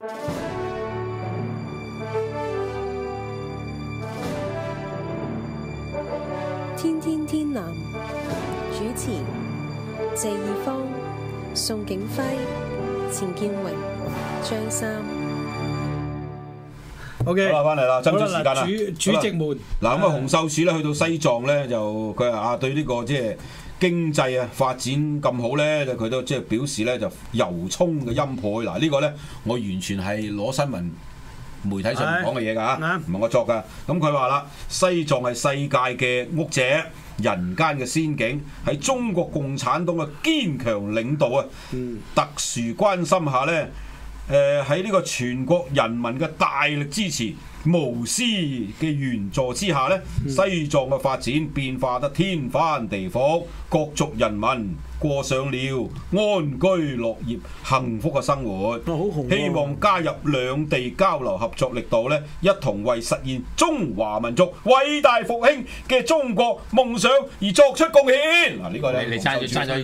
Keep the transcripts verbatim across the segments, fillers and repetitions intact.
天天天藍主持謝義方、宋景輝、錢建榮、張三。 O.K. 好啦，翻嚟啦，爭取時間啦。 主主席們， 嗱咁啊，洪秀柱咧去到西藏咧，就佢話啊對呢個即係經濟啊發展咁好咧，就佢都即係表示咧就由衷嘅欽佩。嗱呢個咧我完全係攞新聞媒體上面講嘅嘢㗎嚇，唔係我作㗎。咁佢話啦，西藏係世界嘅屋脊，人間嘅仙境，喺中國共產黨嘅堅強領導啊， 嗯、 特殊關心下咧。誒喺呢個全國人民嘅大力支持、無私嘅援助之下咧， 嗯、 西藏嘅發展變化得天翻地覆，各族人民過上了安居樂業、幸福嘅生活。 啊啊、 希望加入兩地交流合作力度咧，一同為實現中華民族偉大復興嘅中國夢想而作出貢獻。嗱、啊，呢、這個咧， 你爭咗爭咗呢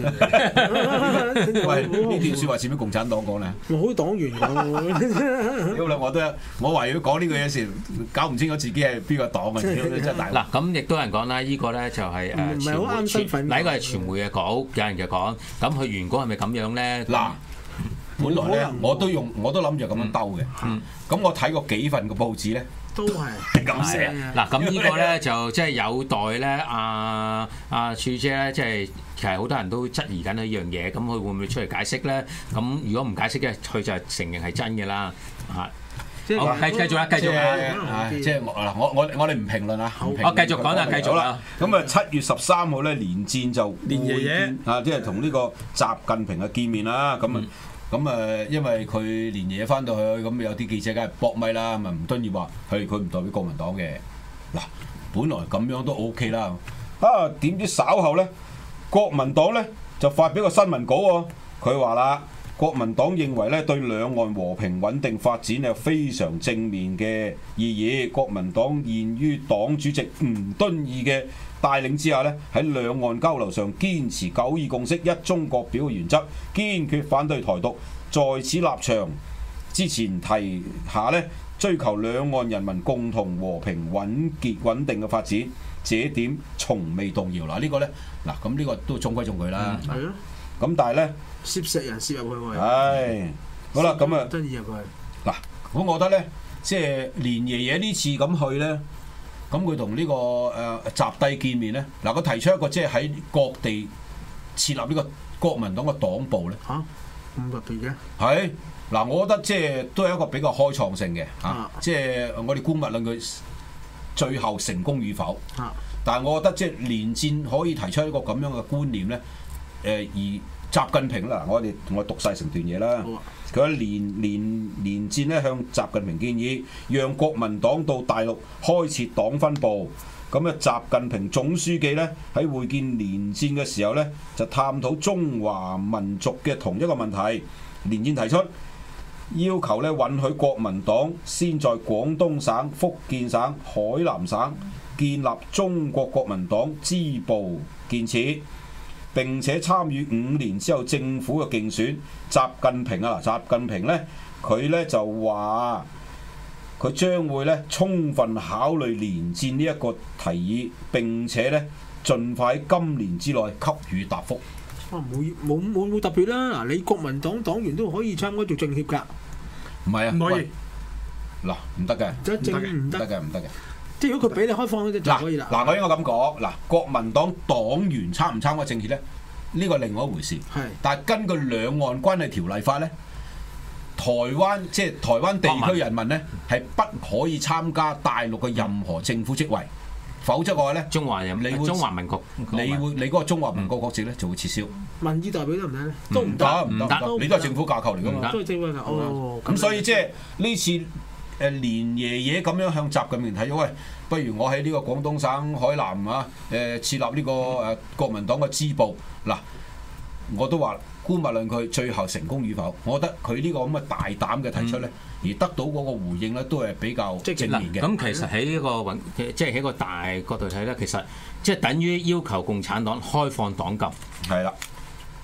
個。 喂，呢段説話係咪共產黨講咧？ 好黨員講。 屌啦！我都我話要講呢個嘢時，搞唔清楚自己係邊個黨嘅，真係大。 嗱，咁亦都有人講啦，呢個咧就係誒唔係好啱身份。 嗱，呢個係傳媒嘅稿。有人就講，咁佢原稿係咪咁樣咧？ 嗱，本來咧我都用，我都諗住咁樣兜嘅。咁、嗯嗯、我睇過幾份嘅報紙咧， 都係係咁寫。 嗱，咁呢個咧就即係有待咧，阿阿柱姐咧，即係其實好多人都質疑緊呢樣嘢，咁佢會唔會出嚟解釋咧？咁如果唔解釋嘅，佢就承認係真嘅啦，嚇。好，繼繼續啦，繼續啦， 即係嗱，我我我哋唔評論啊，我繼續講啦，繼續啦。 咁啊，七月十三號咧，連戰就連爺爺啊，即係同呢個習近平嘅見面啦。咁啊，咁啊，因為佢連爺爺翻到去，咁有啲記者梗係搏咪啦，咁啊，吳敦義話係佢唔代表國民黨嘅。嗱，本來咁樣都 OK 啦。啊，點知稍後咧，國民黨咧就發表個新聞稿喎，佢話啦。國民黨認為咧對兩岸和平穩定發展有非常正面嘅意義。國民黨現於黨主席吳敦義嘅帶領之下咧，喺兩岸交流上堅持九二共識、一中各表嘅原則，堅決反對台獨。在此立場之前提下咧，追求兩岸人民共同和平穩結穩定嘅發展，這點從未動搖。嗱，呢個咧，嗱咁呢個都中規中矩啦。 係咯。 咁但係咧， 攝石人攝入去喎。 係，好啦，咁啊， 真入去。 嗱，咁我覺得咧，即係連爺爺呢次咁去咧，咁佢同呢個誒習帝見面咧，嗱，佢提出一個即係喺各地設立呢個國民黨嘅黨部咧。 嚇，咁特別嘅。 係，嗱，我覺得即係都係一個比較開創性嘅嚇， 啊、 即係我哋姑勿論佢最後成功與否。 啊、 但係我覺得即係連戰可以提出一個咁樣嘅觀念咧。誒而習近平啦，我哋我讀晒成段嘢啦。佢話連連連戰咧向習近平建議，讓國民黨到大陸開設黨分部。咁啊，習近平總書記咧喺會見連戰嘅時候咧，就探討中華民族嘅同一個問題。連戰提出要求咧，允許國民黨先在廣東省、福建省、海南省建立中國國民黨支部建設。並且參與五年之後政府嘅競選，習近平啊，習近平咧，佢咧就話佢將會咧充分考慮連戰呢一個提議，並且咧盡快喺今年之內給予答覆。 哇！冇冇冇冇特別啦！嗱，你國民黨黨員都可以參加做政協㗎。 唔係啊， 唔可以。 嗱，唔得嘅， 即政唔得嘅，唔得嘅。 即係如果佢俾你開放就可以啦。 嗱，我應該咁講，嗱，國民黨黨員參唔參加政協咧？呢個另外一回事。係。但係根據兩岸關係條例法咧，台灣即係台灣地區人民咧係不可以參加大陸嘅任何政府職位，否則嘅話咧， 中華人你會中華民國， 你會你嗰個中華民國國籍咧就會撤銷。 民意代表得唔得咧？都唔得，唔得，你都係政府架構嚟㗎嘛。 都係政府架構。哦。 咁所以即係呢次。誒連爺爺咁樣向習近平睇咗，喂，不如我喺呢個廣東省海南啊，誒設立呢個誒國民黨嘅支部。嗱，我都話姑勿論佢最後成功與否，我覺得佢呢個咁嘅大膽嘅提出咧，嗯、而得到嗰個回應咧，都係比較正面嘅。 咁其實喺呢個運，即係喺個大角度睇咧，其實即係等於要求共產黨開放黨禁。 係啦。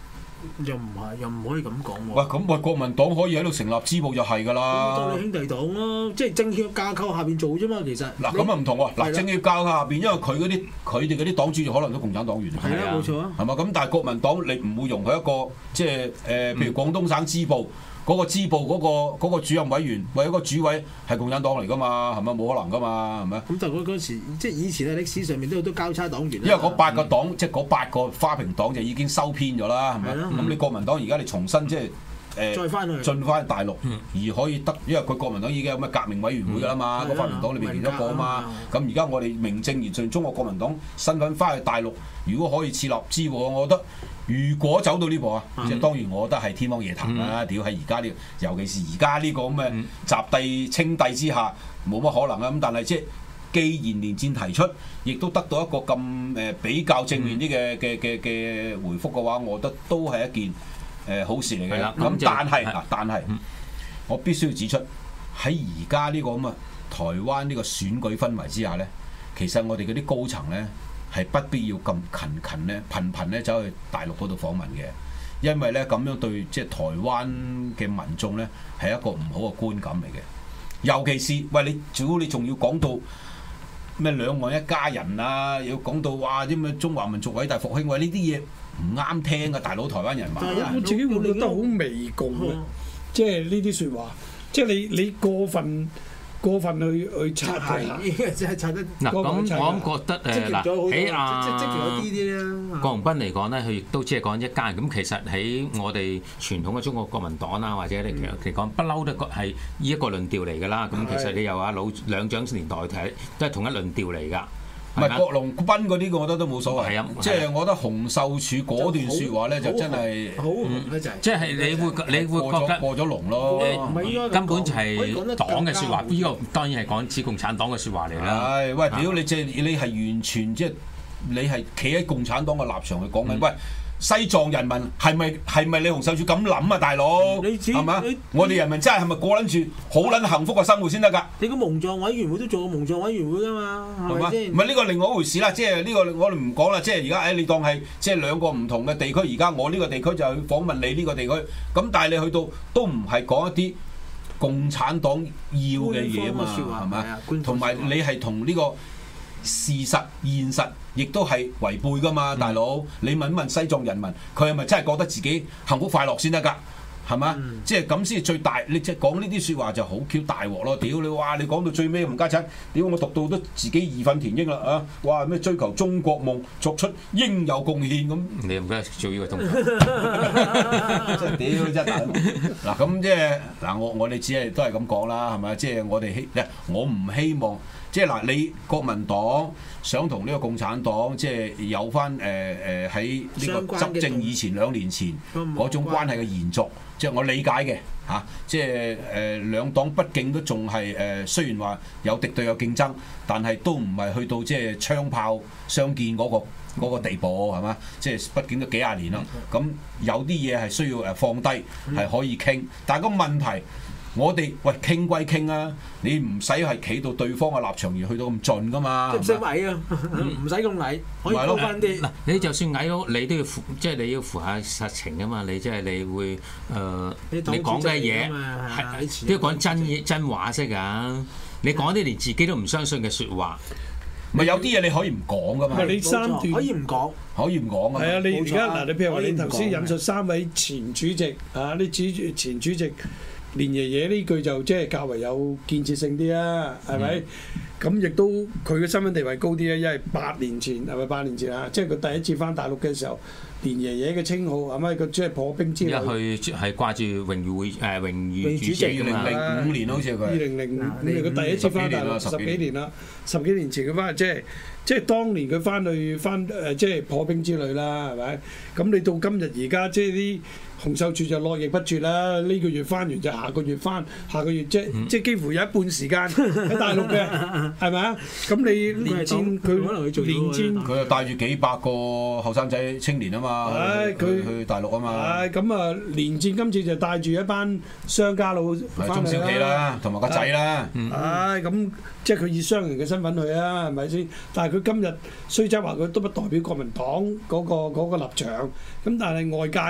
又唔係，又唔可以咁講喎。 喂，咁喂，國民黨可以喺度成立支部就係㗎啦。 當你兄弟黨咯，即係政協架構下邊做啫嘛，其實。 嗱咁啊唔同喎，嗱政協架構下邊，因為佢嗰啲佢哋嗰啲黨主席可能都共產黨員。 係啊，冇錯啊。 係嘛？咁但係國民黨你唔會容許一個即係誒，譬如廣東省支部。嗰個支部嗰、嗰個嗰個主任委員或者個主委係共產黨嚟㗎嘛，係咪冇可能㗎嘛，係咪？ 咁但係嗰嗰時即係以前喺歷史上面都好多交叉黨員。 因為嗰八個黨、嗯、即係嗰八個花瓶黨就已經收編咗啦，係咪？咁、嗯、你國民黨而家你重新即係誒、呃、 再翻去進翻大陸， 嗯、而可以得，因為佢國民黨已經有咩革命委員會㗎啦嘛，個、嗯、花瓶黨裏邊其中一個啊嘛。咁而家我哋名正言順中國國民黨身份翻去大陸，如果可以設立支部，我覺得。如果走到呢步啊，嗯、即係當然，我覺得係天方夜譚啦！屌喺而家呢，尤其是而家呢個咁嘅習帝稱帝之下，冇乜可能啊！咁但係即係既然連戰提出，亦都得到一個咁誒比較正面啲嘅嘅嘅嘅回覆嘅話，我覺得都係一件誒、呃、好事嚟嘅。咁、嗯、但係嗱，但係、嗯、我必須要指出喺而家呢個咁嘅台灣呢個選舉氛圍之下咧，其實我哋嗰啲高層咧。係不必要咁勤勤咧，頻頻咧走去大陸嗰度訪問嘅，因為咧咁樣對即係台灣嘅民眾咧係一個唔好嘅觀感嚟嘅。尤其是喂你，如果你仲要講到咩兩岸一家人啊，要講到哇啲咩中華民族偉大復興，喂呢啲嘢唔啱聽啊，大佬台灣人嘛。 但係我自己會覺得好微共嘅，即係呢啲説話，即係你你過分。過分去去拆係， 即係拆得嗱咁，我諗覺得誒嗱喺阿郭榮鏗嚟講咧，佢亦都只係講一家人。咁其實喺我哋傳統嘅中國國民黨啦，或者你其實講不嬲都係呢一個論調嚟㗎啦。咁其實你由阿老兩蔣年代睇都係同一論調嚟㗎。 唔係郭榮鏗嗰啲，我覺得都冇所謂。 係啊， 即係我覺得洪秀柱嗰段説話咧，就真係好紅就係。 即係你會你會覺得過咗龍咯。 根本就係黨嘅説話，呢個當然係講指共產黨嘅説話嚟啦。 係喂，屌你即係你係完全即係你係企喺共產黨嘅立場去講緊，喂。西藏人民係咪係咪你洪秀柱咁諗啊，大佬？係嘛？我哋人民真係係咪過撚住好撚幸福嘅生活先得㗎？ 你個蒙藏委員會都做過蒙藏委員會㗎嘛？係咪先？ 唔係呢個另外一回事啦，即係呢個我哋唔講啦。即係而家誒，你當係即係兩個唔同嘅地區。而家我呢個地區就去訪問你呢個地區。咁但係你去到都唔係講一啲共產黨要嘅嘢啊嘛，係咪？同埋你係同呢個事實現實亦都係違背噶嘛，大佬！嗯、你問一問西藏人民，佢係咪真係覺得自己幸福快樂先得㗎？係嘛？嗯、即係咁先係最大。你即係講呢啲説話就好 Q 大鑊咯！屌你哇！你講到最尾冚家鏟，屌我讀到都自己義憤填膺啦啊！哇咩追求中國夢，作出應有貢獻咁。 你唔該做呢個動作， 真係屌真係嗱咁即係嗱我我哋只係都係咁講啦，係咪？即係我哋希我唔希望。即係嗱，你國民黨想同呢個共產黨即係有翻誒誒喺呢個執政以前兩年前嗰種關係嘅延續，即係我理解嘅嚇、啊。即係誒、呃、兩黨畢竟都仲係誒，雖然話有敵對有競爭，但係都唔係去到即係槍炮相見嗰、嗰個嗰個地步係嘛？即係畢竟都幾廿年啦。咁有啲嘢係需要誒放低，係可以傾，但係個問題。我哋喂傾歸傾啊，你唔使係企到對方嘅立場而去到咁盡噶嘛， 即係唔使矮啊，唔使咁矮，可以高翻啲。嗱， 你就算矮咯，你都要符，即係你要符合實情噶嘛。你即係你會誒，呃、你講嘅嘢係都要講真嘢真話式㗎。你講啲連自己都唔相信嘅説話， 咪有啲嘢你可以唔講噶嘛。 你三段可以唔講， 可以唔講啊。 係啊，你而家嗱，你譬如話你頭先引述三位前主席啊，你指住前主席。連爺爺呢句就即係較為有建設性啲啊，係咪？咁亦、嗯、都佢嘅身份地位高啲啊，因為八年前係咪八年前啊？即係佢第一次翻大陸嘅時候，連爺爺嘅稱號係咪？佢即係破冰之旅。一去係掛住榮譽會誒榮譽主席二零零五年好似佢。 二零零五年佢第一次翻大陸，十幾年啦，十幾年前佢翻即係即係當年佢翻去翻誒即係破冰之旅啦，係咪？咁你到今日而家即係啲。洪秀柱就絡繹不絕啦，呢、這個月翻完就下個月翻，下個月即、嗯、即幾乎有一半時間喺大陸嘅，係咪啊？咁你連戰佢可能去做連戰， 佢又帶住幾百個後生仔青年啊嘛， 佢去，去大陸啊嘛。 係咁啊，連戰今次就帶住一班商家佬翻嚟中小企啦，同埋個仔啦。 唉，咁即係佢以商人嘅身份去啊，係咪先？但係佢今日雖則話佢都不代表國民黨嗰、那個那個立場，咁但係外界。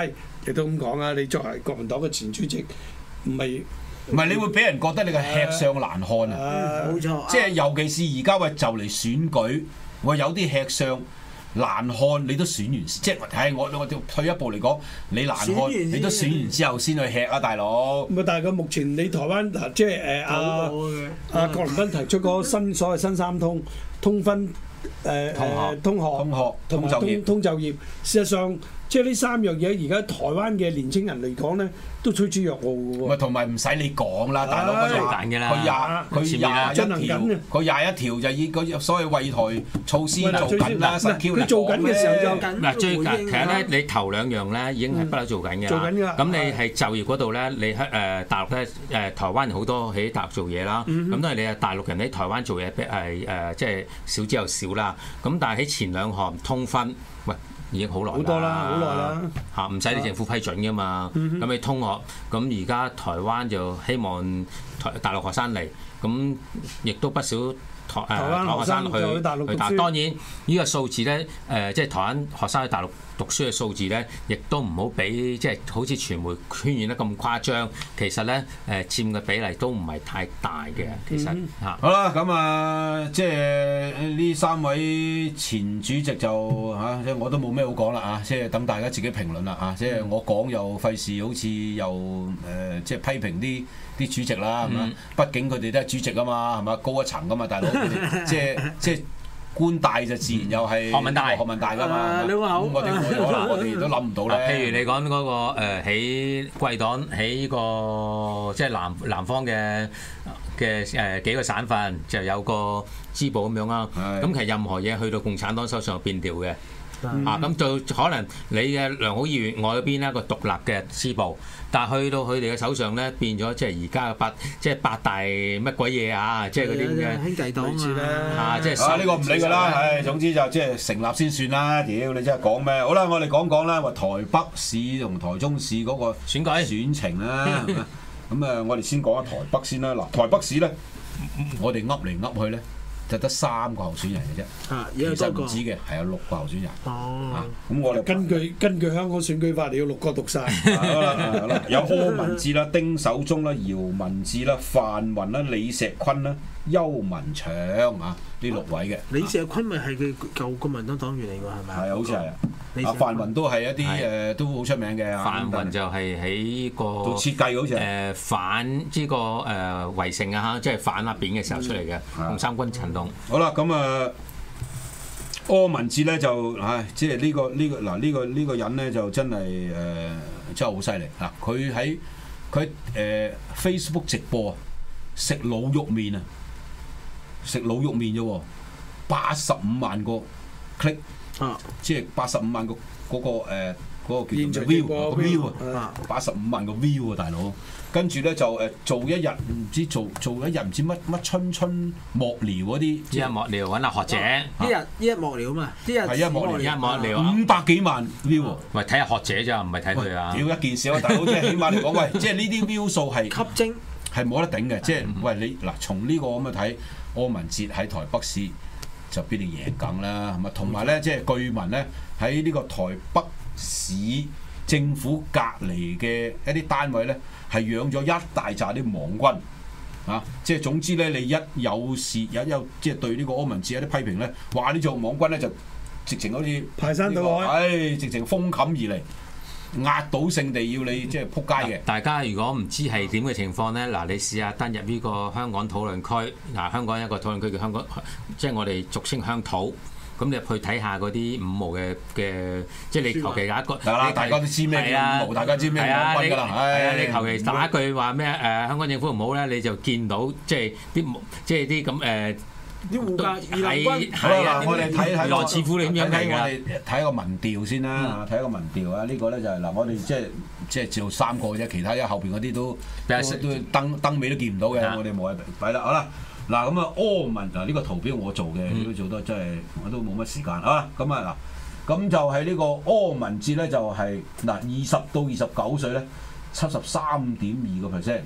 亦都咁講啊！你作為國民黨嘅前主席，唔係唔係你會俾人覺得你係吃相難看啊！ 冇錯， 即係尤其是而家喂就嚟選舉，喂有啲吃相難看，你都選完，即係係我我退一步嚟講，你難看，你都選完之後先去吃啊，大佬。 咁啊！但係佢目前你台灣嗱，即係誒阿阿郭林斌提出嗰個新所謂新三通通分誒誒通學通學同埋通就業通就業，事實上即係呢三樣嘢，而家台灣嘅年青人嚟講咧，都趨之若鶩嘅喎。 咪同埋唔使你講啦，大佬嗰最簡嘅啦， 佢廿佢廿一條，佢廿一條就以嗰所謂惠台措施做緊啦，新 Q 佢做緊嘅時候就嗱最其實咧，你頭兩樣咧已經係不嬲做緊嘅啦。 做緊㗎。 咁你係就業嗰度咧，你喺誒大陸咧誒台灣好多喺大陸做嘢啦。咁都係你係大陸人喺台灣做嘢，係誒即係少之又少啦。咁但係喺前兩項通分，喂。已經好耐啦， 好多啦，好耐啦嚇，唔使你政府批准㗎嘛。咁、嗯、你通學，咁而家台灣就希望台大陸學生嚟，咁亦都不少台誒台灣學生去去大陸。但當然呢個數字咧，誒、呃、即係台灣學生喺大陸讀書嘅數字咧，亦都唔好俾即係好似傳媒渲染得咁誇張。其實咧誒、呃、佔嘅比例都唔係太大嘅。其實嚇、嗯、 好啦，咁啊即係呢三位前主席就嚇，即係我都冇咩好講啦啊！即係等大家自己評論啦啊！即係我講又費事，好似又誒、呃、即係批評啲啲主席啦，係嘛？嗯、畢竟佢哋都係主席啊嘛，係嘛？高一層噶嘛，大佬即係即係。官大就自然又係學問大，學問大㗎嘛。咁我哋可能我哋都諗唔到咧。 譬如你講嗰個誒喺貴黨喺呢個即係南南方嘅嘅誒幾個省份就有個支部咁樣啦。咁其實任何嘢去到共產黨手上變調嘅。啊，咁就可能你嘅良好意願外邊一個獨立嘅支部，但係去到佢哋嘅手上咧，變咗即係而家嘅八，即係八大乜鬼嘢啊！即係嗰啲咁嘅兄弟黨啊， 啊，即係啊呢個唔理㗎啦，唉，總之就即係成立先算啦。屌你真係講咩？好啦，我哋講講啦，話台北市同台中市嗰個選舉選情啦。咁啊，我哋先講下台北先啦。嗱，台北市咧，我哋噏嚟噏去咧。就得三個候選人嘅啫， 啊、 其實唔止嘅，係有六個候選人。 哦， 咁、啊、我哋根據根據香港選舉法，你要六個讀晒。 有柯文哲啦、丁守中啦、姚文智啦、范雲啦、李石坤啦、邱文祥啊，呢六位嘅。 李石坤咪係佢舊國民黨黨員嚟㗎，係咪？ 係啊，好似係啊。啊，范雲都係一啲誒，都好出名嘅。 范雲就係喺個做設計好似誒反呢個誒圍城啊，即係反阿扁嘅時候出嚟嘅紅三軍行動。 好啦，咁啊，柯文哲咧就唉，即係呢個呢個嗱呢個呢個人咧就真係誒真係好犀利嗱，佢喺佢誒 Facebook 直播啊，食滷肉麵啊，食滷肉麵啫喎，八十五萬個 click。啊！即係八十五萬個嗰個誒嗰個叫做 view 個 view 啊，八十五萬個 view 啊，大佬。跟住咧就誒做一日唔知做做一日唔知乜乜春春幕僚嗰啲， 一日幕僚揾下學者， 一日一日幕僚啊嘛，一日係一幕僚， 一幕僚五百幾萬 view， 喂睇下學者咋，唔係睇佢啊！ 屌一件事啊，大佬，即係起碼嚟講，喂，即係呢啲 view 數係吸睛， 係冇得頂嘅。即係喂你嗱，從呢個咁去睇，柯文哲喺台北市。就必定贏梗啦，係咪？同埋咧，即係據聞咧，喺呢個台北市政府隔離嘅一啲單位咧，係養咗一大紮啲網軍啊！即係總之咧，你一有事有有即係對呢個柯文哲有啲批評咧，話呢種網軍咧就直情好似排山倒海， 唉，直情封冚而嚟。壓倒性地要你即係撲街嘅。 大家如果唔知係點嘅情況咧，嗱你試下登入呢個香港討論區，嗱香港一個討論區叫香港，即係我哋俗稱鄉土。咁你入去睇下嗰啲五毛嘅嘅，即係你求其打一個， 大家都知咩叫五毛，大家知咩叫軍㗎啦。 係啊，你求其打一句話咩誒香港政府唔好咧，你就見到即係啲即係啲咁誒。 啲護駕義勇軍係啊！我哋睇睇羅斯福你點樣睇㗎？ 我哋睇一個民調先啦，睇一個民調啊！呢個咧就係嗱，我哋即係即係做三個啫，其他因後邊嗰啲都都燈燈尾都見唔到嘅，我哋冇謂睇啦。好啦，嗱咁啊，柯文嗱呢個圖表我做嘅，如果做得真係我都冇乜時間啊。咁啊嗱，咁就係呢個柯文哲咧，就係嗱二十到二十九歲咧，七十三點二個 percent。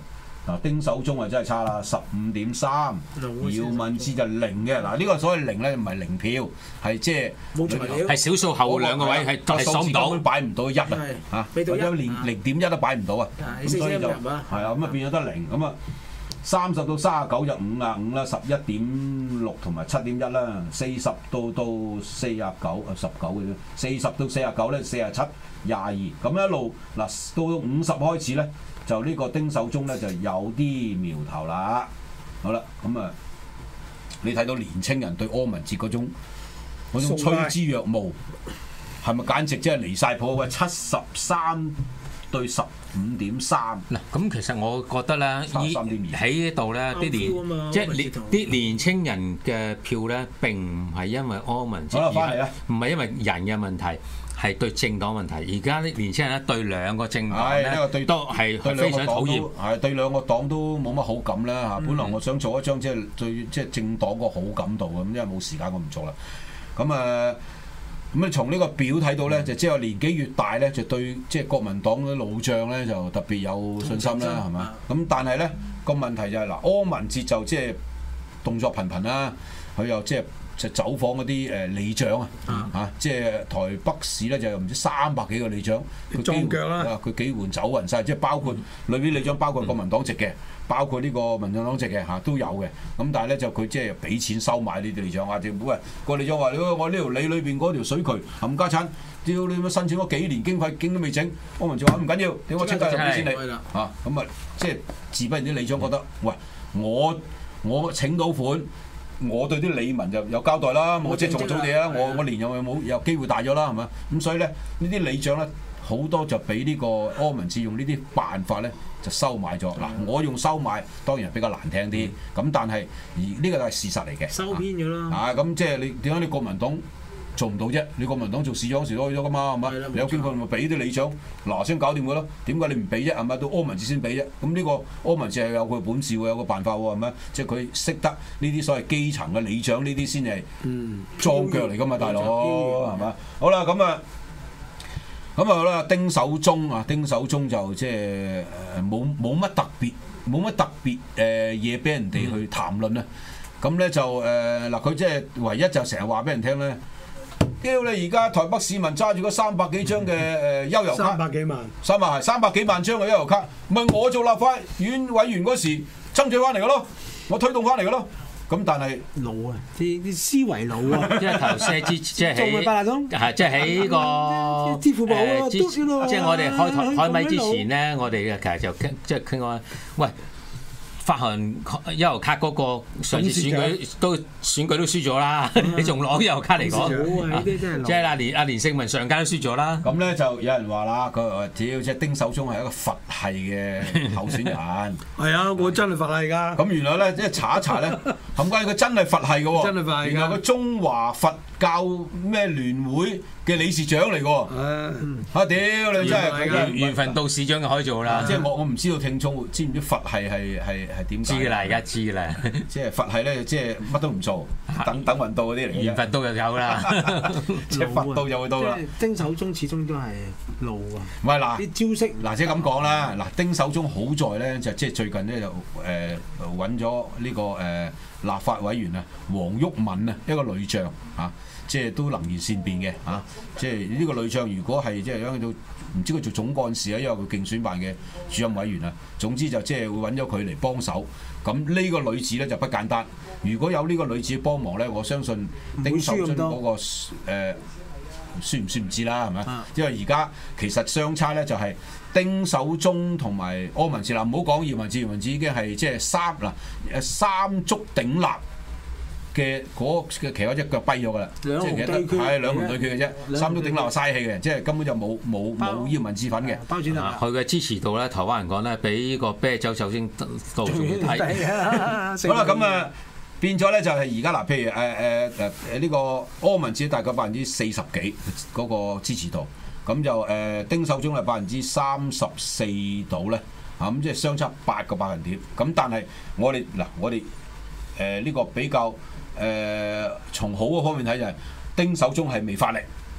嗱，丁守中啊真係差啦，十五點三，姚文智就零嘅。嗱，呢個所謂零咧唔係零票，係即係冇材料， 係少數後兩個位係係數字根數唔到本擺唔到一啊嚇，或者連零點一都擺唔到啊，咁所以就係啊咁啊變咗得零咁啊。三十到三十九就五啊五啦，十一點六同埋七點一啦，四十到到四十九啊十九嘅啫，四十到四十九咧四十七廿二咁一路嗱到五十開始咧就呢個丁守中咧就有啲苗頭啦。好啦，咁啊你睇到年青人對柯文哲嗰種嗰種趨之若鶩，係咪簡直即係離晒譜？喂，七十三對十五點三嗱，咁其實我覺得咧，依喺呢度咧啲年即係年啲年青人嘅票咧，並唔係因為柯文哲， 好啦，翻嚟啦， 唔係因為人嘅問題，係對政黨問題。而家啲年青人咧對兩個政黨咧都係非常討厭， 係對兩個黨都冇乜好感啦嚇。本來我想做一張即係對即係政黨個好感度咁，因為冇時間我唔做啦。咁啊〜咁啊，從呢個表睇到咧，就即係年紀越大咧，就對即係國民黨嘅老將咧，就特別有信心啦，係嘛？咁但係咧個問題就係嗱，柯文哲就即係動作頻頻啦，佢又即係就走訪嗰啲誒里長啊，嚇，即係台北市咧就唔知三百幾個里長，佢裝腳啦， 佢幾乎走勻晒，即係包括裏邊里長包括國民黨籍嘅。包括呢個民進黨籍嘅嚇都有嘅，咁但係咧就佢即係俾錢收買呢啲里長，話政府喂個里長話：我呢條里裏邊嗰條水渠冚家產，屌你乜申請咗幾年經費經都未整，柯文哲話唔緊要，點我即刻就俾錢你嚇，咁啊即係自不然啲里長覺得喂我我請到款，我對啲里民就有交代啦，我即係做早地啦，我我年又有冇有機會大咗啦係嘛？咁所以咧呢啲里長咧好多就俾呢個柯文哲用呢啲辦法咧。就收買咗嗱，我用收買當然比較難聽啲，咁、嗯、但係而呢個係事實嚟嘅， 收編咗啦。 啊，咁即係你點解你國民黨做唔到啫？你國民黨做市長時都去咗噶嘛，係嘛？你有經費咪俾啲里長嗱先搞掂佢咯？點解你唔俾啫？係咪到柯文哲先俾啫？咁呢個柯文哲係有佢本事喎，有個辦法喎，係咪？即係佢識得呢啲所謂基層嘅里長呢啲先係裝腳嚟噶嘛，大佬係嘛？好啦，咁啊。咁啊啦，丁守中啊，丁守中就即係誒冇冇乜特別，冇乜特別誒嘢俾人哋去談論啊。咁咧就誒嗱，佢即係唯一就成日話俾人聽咧，屌你而家台北市民揸住嗰三百幾張嘅誒悠遊卡， 三百幾萬， 三百係三百幾萬張嘅悠遊卡，唔係我做立法院委員嗰時爭取翻嚟嘅咯，我推動翻嚟嘅咯。咁但係老啊，啲啲思維老啊， 即係頭先之即係喺係即係喺呢個支付寶啊， 即係我哋開台開咪之前咧，我哋其實就傾即係傾過，喂。發行悠遊卡嗰個上次選舉都選舉都輸咗啦，你仲攞悠遊卡嚟講？即係阿連阿連勝文上屆都輸咗啦。 咁咧就有人話啦，佢話屌即係丁守中係一個佛系嘅候選人。 係啊，我真係佛系㗎。咁原來咧即係查一查咧，冚家佢真係佛系嘅喎。 真係佛系。 原來佢中華佛教咩聯會嘅理事長嚟㗎。啊屌你真係緣分到市長就可以做啦。 即係我我唔知道聽眾知唔知佛系係係。係點知㗎啦？而家知㗎啦， 即係佛系咧，即係乜都唔做，等等運到嗰啲嚟嘅。 緣分到就有啦， 即係佛到就會到啦。 丁守中始終都係老啊。 唔係嗱， 啲招式嗱，即係咁講啦。嗱，丁守中好在咧，就即係最近咧就誒揾咗呢個誒立法委員啊，黃毓民啊，一個女將嚇，即係都能言善辯嘅嚇。即係呢個女將，如果係即係喺度。唔知佢做總幹事啊，因為佢競選辦嘅主任委員啊。總之就即係會揾咗佢嚟幫手。咁呢個女子咧就不簡單。如果有呢個女子幫忙咧，我相信丁守中嗰個誒輸唔輸唔知啦，係咪？啊、因為而家其實相差咧就係丁守中同埋柯文哲啦。唔好講姚文智，姚文智已經係即係三嗱誒三足鼎立。嘅嗰嘅其他一腳跛咗㗎啦，即係其實係兩門對決嘅啫，三足鼎立嘥氣嘅，即係根本就冇冇冇姚文智份嘅。 包剪佢嘅支持度咧，台灣人講咧，比呢個啤酒酒精度仲要低。 好啦，咁啊變咗咧就係而家嗱，譬如誒誒誒誒呢個柯文哲大概百分之四十幾嗰個支持度，咁就誒、呃、丁守中係百分之三十四度咧，啊咁即係相差八個百分點。咁但係我哋嗱我哋誒呢個比較。誒、呃、從好嘅方面睇就係丁守中係未發力，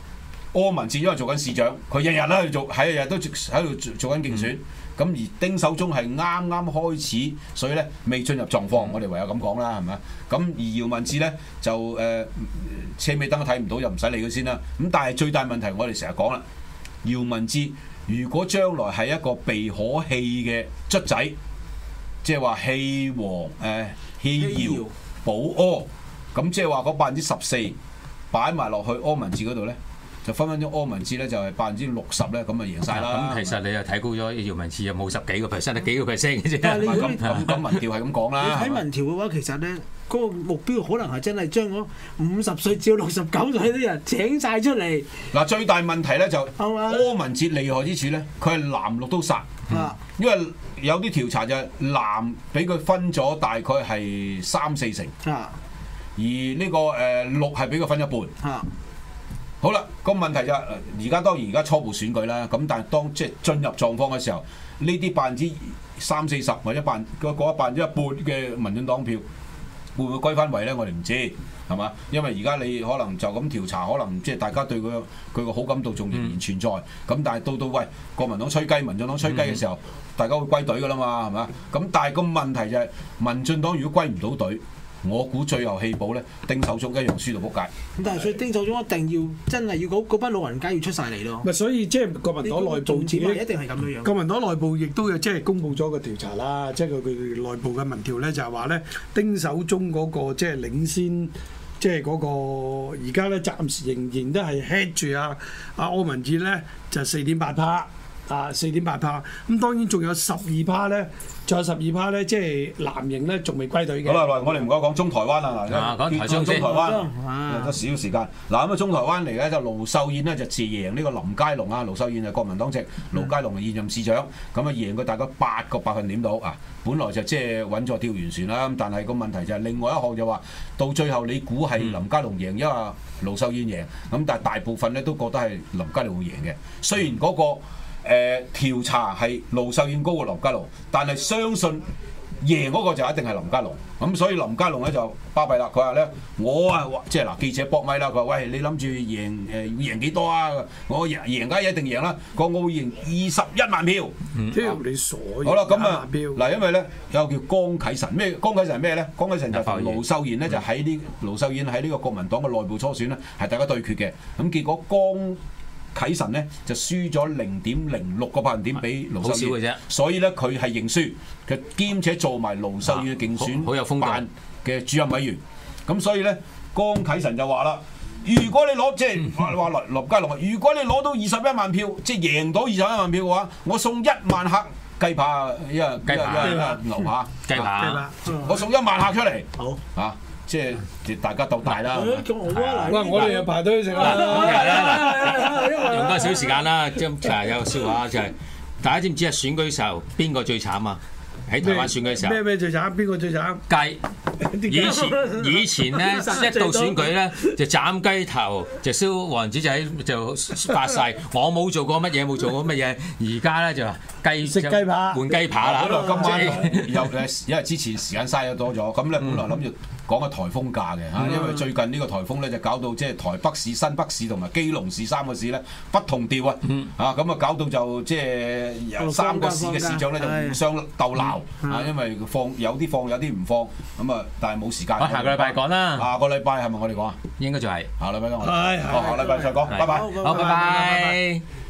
柯文哲因為做緊市長，佢日日咧去做，係日日都喺度做做緊競選。咁、嗯、而丁守中係啱啱開始，所以咧未進入狀況，我哋唯有咁講啦，係咪？咁而姚文智咧就誒、呃、車尾燈都睇唔到，就唔使理佢先啦。咁但係最大問題，我哋成日講啦，姚文智如果將來係一個被可棄嘅卒仔，即係話棄黃誒棄姚保柯，咁即係話嗰百分之十四擺埋落去柯文哲嗰度咧。就分分鐘柯文哲咧就係百分之六十咧，咁啊贏晒啦。 咁其實你又睇高咗姚文智，又冇十幾個 percent，得幾個 percent 嘅啫。 但係你咁咁咁民調係咁講啦。 你睇民調嘅話，其實咧嗰、那個目標可能係真係將嗰五十歲至到六十九歲啲人請晒出嚟。 嗱，最大問題咧就吧柯文哲厲害之處咧，佢係藍綠都殺。 啊、 因為有啲調查就係藍俾佢分咗大概係三四成， 啊、 而呢、這個誒、呃、綠係俾佢分一半。 啊好啦，個問題就係而家當然而家初步選舉啦，咁但係當即係進入狀況嘅時候，呢啲百分之三四十或者百嗰嗰百分之一半嘅民進黨票會唔會歸翻位咧？我哋唔知係嘛，因為而家你可能就咁調查，可能即係大家對佢佢個好感度仲仍然存在，咁、嗯、但係到到喂國民黨吹雞、民進黨吹雞嘅時候，嗯、大家會歸隊㗎啦嘛，係嘛？咁但係個問題就係、是、民進黨如果歸唔到隊。我估最後棄保咧，丁守中一樣輸到仆街。 咁但係所以丁守中一定要真係要嗰班老人家要出晒嚟咯。 咪所以即係國民黨內部自己一定係咁樣樣。國民黨內部亦都有即係公佈咗個調查啦，即係佢佢內部嘅民調咧就係話咧，丁守中嗰個即係領先，即係嗰個而家咧暫時仍然都係 head 住啊阿柯文哲咧就四點八趴。啊，四點八趴，咁當然仲有十二趴咧，仲有十二趴咧，即係藍營咧仲未歸隊嘅。 好啦，我哋唔該講中台灣啦，嗱， 講台中中台灣， 有得少時間。嗱咁啊，中台灣嚟咧就盧秀燕咧就自贏呢個林佳龍啊，盧秀燕係國民黨籍，盧佳龍係現任市長，咁啊贏佢大概八個百分點到啊。本來就即係穩坐釣魚船啦，咁但係個問題就係另外一項就話，到最後你估係林佳龍贏，因為盧秀燕贏，咁但係大部分咧都覺得係林佳龍會贏嘅，雖然嗰個。誒、呃、調查係盧秀燕高過林佳龍，但係相信贏嗰個就一定係林佳龍。咁所以林佳龍咧就巴閉啦。佢話咧：我啊，即係嗱記者搏咪啦。佢話：喂，你諗住贏誒、呃、贏幾多啊？我贏贏梗係一定贏啦。我我會贏二十一萬票。 挑、嗯、你所好啦，咁啊嗱，因為咧有個叫江啟臣咩？江啟臣係咩咧？江啟臣就同盧秀燕咧就喺呢盧秀燕喺呢個國民黨嘅內部初選咧係大家對決嘅。咁結果江啟臣咧就輸咗零點零六個百分點俾盧秀燕，所以咧佢係認輸，佢兼且做埋盧秀燕嘅競選辦嘅主任委員，咁所以咧江啟臣就話啦：如果你攞即係話話林佳龍啊，如果你攞到二十一萬票，即係贏到二十一萬票嘅話，我送一萬客雞扒，一係雞扒牛扒雞扒，我送一萬客出嚟，好啊！即係大家鬥大啦！ 哇！我哋又排隊食啦。 用多少時間啦？即係有個笑話就係，大家知唔知啊？選舉時候邊個最慘啊？喺台灣選舉時候。 咩咩最慘？邊個最慘？ 雞。以前以前咧一到選舉咧就斬雞頭，就燒黃紙仔就發誓我冇做過乜嘢，冇做過乜嘢。而家咧就雞食雞扒換雞扒啦。 今晚又因為之前時間嘥咗多咗，咁咧本來諗住講個颱風假嘅嚇，因為最近呢個颱風咧就搞到即係台北市、新北市同埋基隆市三個市咧不同調啊！啊咁啊搞到就即係三個市嘅市長咧就互相鬥鬧啊，因為放有啲放有啲唔放，咁啊但係冇時間。 下個禮拜講啦。 下個禮拜係咪我哋講啊？ 應該就係。 下禮拜講。 係係。 下禮拜再講。拜拜。 好，拜拜。